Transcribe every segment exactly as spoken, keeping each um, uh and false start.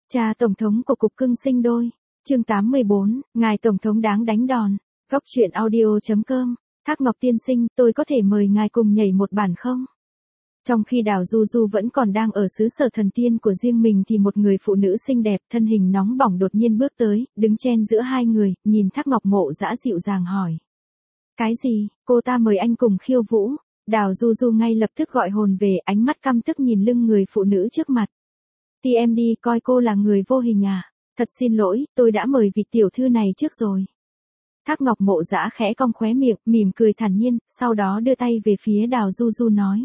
Cha Tổng thống của Cục Cưng Sinh Đôi, chương tám mươi bốn, Ngài Tổng thống đáng đánh đòn. Góc truyện audio.com, Thác Ngọc tiên sinh, tôi có thể mời ngài cùng nhảy một bản không? Trong khi Đào Du Du vẫn còn đang ở xứ sở thần tiên của riêng mình thì một người phụ nữ xinh đẹp, thân hình nóng bỏng đột nhiên bước tới, đứng chen giữa hai người, nhìn Thác Ngọc Mộ Dã dịu dàng hỏi. Cái gì, cô ta mời anh cùng khiêu vũ? Đào Du Du ngay lập tức gọi hồn về, ánh mắt căm tức nhìn lưng người phụ nữ trước mặt. Thì em đi, coi cô là người vô hình à? Thật xin lỗi, tôi đã mời vị tiểu thư này trước rồi. Thác Ngọc Mộ Dã khẽ cong khóe miệng, mỉm cười thản nhiên, sau đó đưa tay về phía Đào Du Du nói.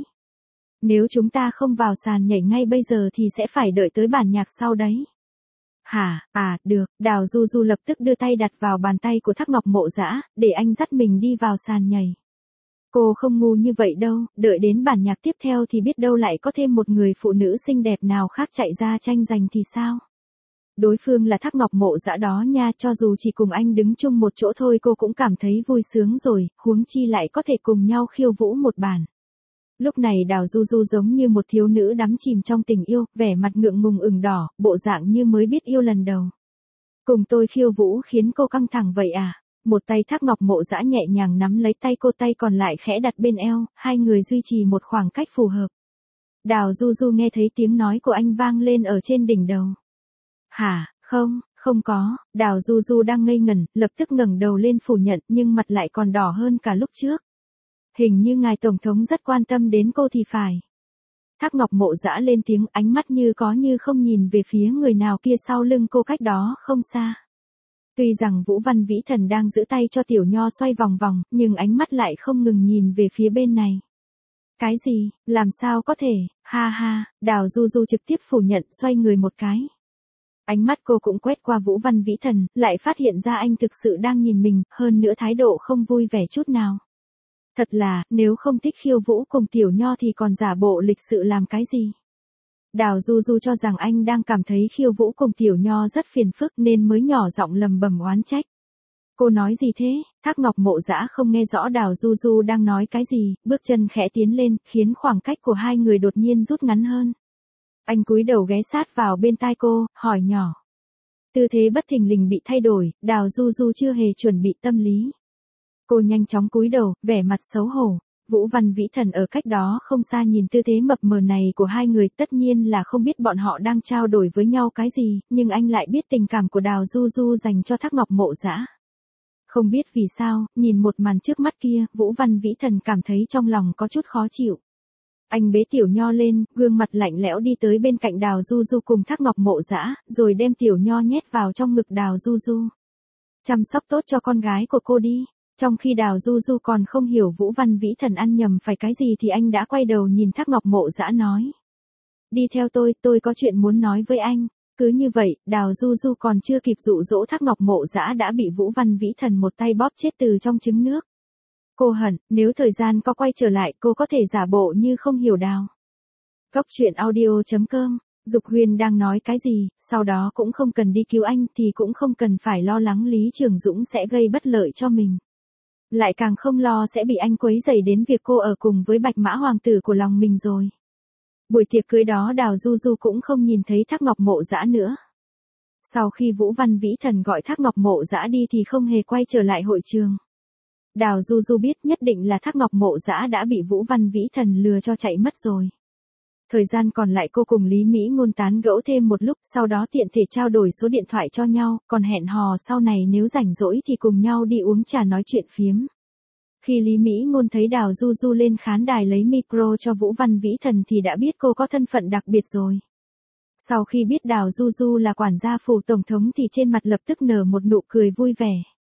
Nếu chúng ta không vào sàn nhảy ngay bây giờ thì sẽ phải đợi tới bản nhạc sau đấy. Hả, à, được, Đào Du Du lập tức đưa tay đặt vào bàn tay của Thác Ngọc Mộ Dã, để anh dắt mình đi vào sàn nhảy. Cô không ngu như vậy đâu, đợi đến bản nhạc tiếp theo thì biết đâu lại có thêm một người phụ nữ xinh đẹp nào khác chạy ra tranh giành thì sao? Đối phương là Thác Ngọc Mộ Dã đó nha, cho dù chỉ cùng anh đứng chung một chỗ thôi cô cũng cảm thấy vui sướng rồi, huống chi lại có thể cùng nhau khiêu vũ một bản. Lúc này Đào Du Du giống như một thiếu nữ đắm chìm trong tình yêu, vẻ mặt ngượng ngùng ửng đỏ, bộ dạng như mới biết yêu lần đầu. Cùng tôi khiêu vũ khiến cô căng thẳng vậy à? Một tay Thác Ngọc Mộ Dã nhẹ nhàng nắm lấy tay cô, tay còn lại khẽ đặt bên eo, hai người duy trì một khoảng cách phù hợp. Đào Du Du nghe thấy tiếng nói của anh vang lên ở trên đỉnh đầu. Hả, không, không có, Đào Du Du đang ngây ngẩn, lập tức ngẩng đầu lên phủ nhận nhưng mặt lại còn đỏ hơn cả lúc trước. Hình như ngài Tổng thống rất quan tâm đến cô thì phải. Thác Ngọc Mộ Dã lên tiếng, ánh mắt như có như không nhìn về phía người nào kia sau lưng cô cách đó không xa. Tuy rằng Vũ Văn Vĩ Thần đang giữ tay cho Tiểu Nho xoay vòng vòng, nhưng ánh mắt lại không ngừng nhìn về phía bên này. Cái gì, làm sao có thể, ha ha, Đào Du Du trực tiếp phủ nhận, xoay người một cái. Ánh mắt cô cũng quét qua Vũ Văn Vĩ Thần, lại phát hiện ra anh thực sự đang nhìn mình, hơn nữa thái độ không vui vẻ chút nào. Thật là, nếu không thích khiêu vũ cùng Tiểu Nho thì còn giả bộ lịch sự làm cái gì? Đào Du Du cho rằng anh đang cảm thấy khiêu vũ cùng Tiểu Nho rất phiền phức nên mới nhỏ giọng lầm bầm oán trách. Cô nói gì thế? Thác Ngọc Mộ Dã không nghe rõ Đào Du Du đang nói cái gì, bước chân khẽ tiến lên, khiến khoảng cách của hai người đột nhiên rút ngắn hơn. Anh cúi đầu ghé sát vào bên tai cô, hỏi nhỏ. Tư thế bất thình lình bị thay đổi, Đào Du Du chưa hề chuẩn bị tâm lý. Cô nhanh chóng cúi đầu, vẻ mặt xấu hổ. Vũ Văn Vĩ Thần ở cách đó không xa nhìn tư thế mập mờ này của hai người, tất nhiên là không biết bọn họ đang trao đổi với nhau cái gì, nhưng anh lại biết tình cảm của Đào Du Du dành cho Thác Ngọc Mộ Dã. Không biết vì sao, nhìn một màn trước mắt kia, Vũ Văn Vĩ Thần cảm thấy trong lòng có chút khó chịu. Anh bế Tiểu Nho lên, gương mặt lạnh lẽo đi tới bên cạnh Đào Du Du cùng Thác Ngọc Mộ Dã, rồi đem Tiểu Nho nhét vào trong ngực Đào Du Du. Chăm sóc tốt cho con gái của cô đi. Trong khi Đào Du Du còn không hiểu Vũ Văn Vĩ Thần ăn nhầm phải cái gì thì anh đã quay đầu nhìn Thác Ngọc Mộ Dã nói. Đi theo tôi, tôi có chuyện muốn nói với anh. Cứ như vậy, Đào Du Du còn chưa kịp dụ dỗ Thác Ngọc Mộ Dã đã bị Vũ Văn Vĩ Thần một tay bóp chết từ trong trứng nước. Cô hận, nếu thời gian có quay trở lại cô có thể giả bộ như không hiểu Đào. Góc truyện audio.com, Dục Huyền đang nói cái gì, sau đó cũng không cần đi cứu anh thì cũng không cần phải lo lắng Lý Trường Dũng sẽ gây bất lợi cho mình. Lại càng không lo sẽ bị anh quấy rầy đến việc cô ở cùng với Bạch Mã Hoàng tử của lòng mình rồi. Buổi tiệc cưới đó Đào Du Du cũng không nhìn thấy Thác Ngọc Mộ Dã nữa. Sau khi Vũ Văn Vĩ Thần gọi Thác Ngọc Mộ Dã đi thì không hề quay trở lại hội trường. Đào Du Du biết nhất định là Thác Ngọc Mộ Dã đã bị Vũ Văn Vĩ Thần lừa cho chạy mất rồi. Thời gian còn lại cô cùng Lý Mỹ Ngôn tán gẫu thêm một lúc, sau đó tiện thể trao đổi số điện thoại cho nhau, còn hẹn hò sau này nếu rảnh rỗi thì cùng nhau đi uống trà nói chuyện phiếm. Khi Lý Mỹ Ngôn thấy Đào Du Du lên khán đài lấy micro cho Vũ Văn Vĩ Thần thì đã biết cô có thân phận đặc biệt rồi. Sau khi biết Đào Du Du là quản gia phủ tổng thống thì trên mặt lập tức nở một nụ cười vui vẻ.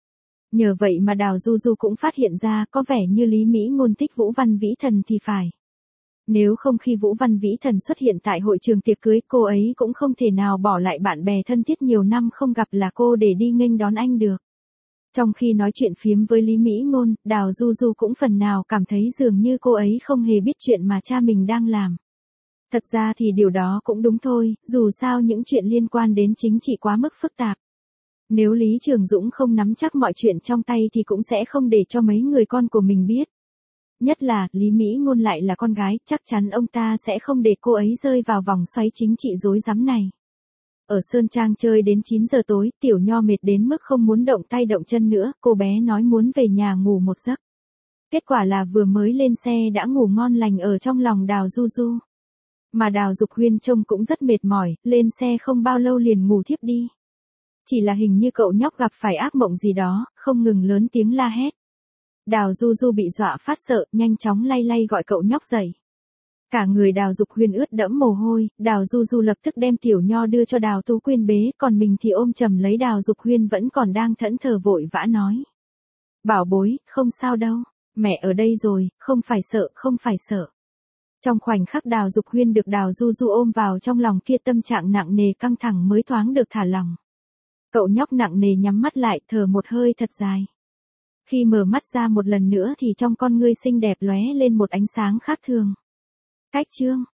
Nhờ vậy mà Đào Du Du cũng phát hiện ra có vẻ như Lý Mỹ Ngôn thích Vũ Văn Vĩ Thần thì phải. Nếu không khi Vũ Văn Vĩ Thần xuất hiện tại hội trường tiệc cưới cô ấy cũng không thể nào bỏ lại bạn bè thân thiết nhiều năm không gặp là cô để đi nghênh đón anh được. Trong khi nói chuyện phiếm với Lý Mỹ Ngôn, Đào Du Du cũng phần nào cảm thấy dường như cô ấy không hề biết chuyện mà cha mình đang làm. Thật ra thì điều đó cũng đúng thôi, dù sao những chuyện liên quan đến chính trị quá mức phức tạp. Nếu Lý Trường Dũng không nắm chắc mọi chuyện trong tay thì cũng sẽ không để cho mấy người con của mình biết. Nhất là, Lý Mỹ Ngôn lại là con gái, chắc chắn ông ta sẽ không để cô ấy rơi vào vòng xoáy chính trị rối rắm này. Ở Sơn Trang chơi đến chín giờ tối, Tiểu Nho mệt đến mức không muốn động tay động chân nữa, cô bé nói muốn về nhà ngủ một giấc. Kết quả là vừa mới lên xe đã ngủ ngon lành ở trong lòng Đào Du Du. Mà Đào Dục Huyên trông cũng rất mệt mỏi, lên xe không bao lâu liền ngủ thiếp đi. Chỉ là hình như cậu nhóc gặp phải ác mộng gì đó, không ngừng lớn tiếng la hét. Đào Du Du bị dọa phát sợ, nhanh chóng lay lay gọi cậu nhóc dậy. Cả người Đào Dục Huyên ướt đẫm mồ hôi, Đào Du Du lập tức đem Tiểu Nho đưa cho Đào Tú Quyên bế, còn mình thì ôm chầm lấy Đào Dục Huyên vẫn còn đang thẫn thờ vội vã nói. Bảo bối, không sao đâu, mẹ ở đây rồi, không phải sợ, không phải sợ. Trong khoảnh khắc Đào Dục Huyên được Đào Du Du ôm vào trong lòng kia, tâm trạng nặng nề căng thẳng mới thoáng được thả lỏng. Cậu nhóc nặng nề nhắm mắt lại, thở một hơi thật dài. Khi mở mắt ra một lần nữa thì trong con ngươi xinh đẹp lóe lên một ánh sáng khác thường. Cách chương